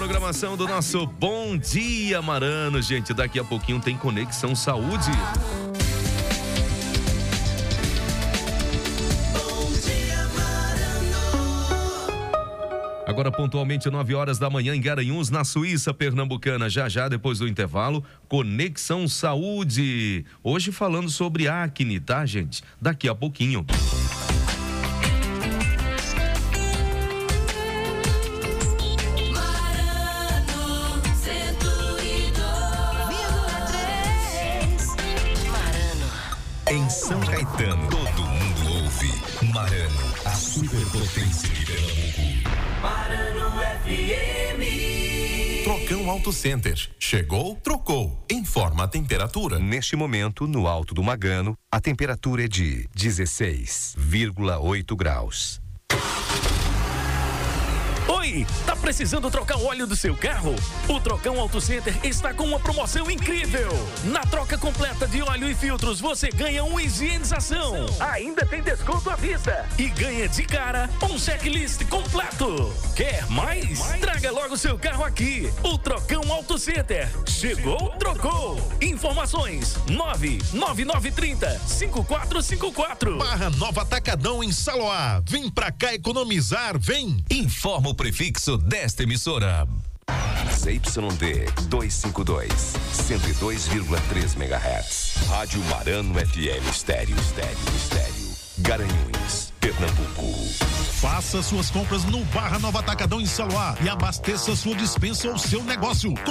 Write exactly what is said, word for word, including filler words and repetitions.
programação do nosso Bom Dia Marano, gente. Daqui a pouquinho tem Conexão Saúde. Agora, pontualmente, nove horas da manhã, em Garanhuns, na Suíça Pernambucana. Já já, depois do intervalo, Conexão Saúde. Hoje falando sobre acne, tá, gente? Daqui a pouquinho. Em São Caetano, todo mundo ouve Marano, a superpotência de Pernambuco. Marano F M. Trocão Auto Center. Chegou, trocou. Informa a temperatura. Neste momento, no Alto do Magano, a temperatura é de dezesseis vírgula oito graus. Oi, tá precisando trocar o óleo do seu carro? O Trocão Auto Center está com uma promoção incrível. Na troca completa de óleo e filtros, você ganha uma higienização. Ainda tem desconto à vista. E ganha de cara um checklist completo. Quer mais? mais? Traga logo seu carro aqui. O Trocão Auto Center. Chegou, trocou. Informações nove nove nove três zero cinco quatro cinco quatro. Barra Nova Atacadão em Saloá. Vem pra cá economizar, vem. Informa o prefixo desta emissora. Z Y D duzentos e cinquenta e dois, cento e dois vírgula três megahertz. Rádio Marano F M Estéreo, Estéreo, Estéreo. Garanhuns, Pernambuco. Faça suas compras no Barra Nova Atacadão em Saloá e abasteça sua dispensa ou seu negócio.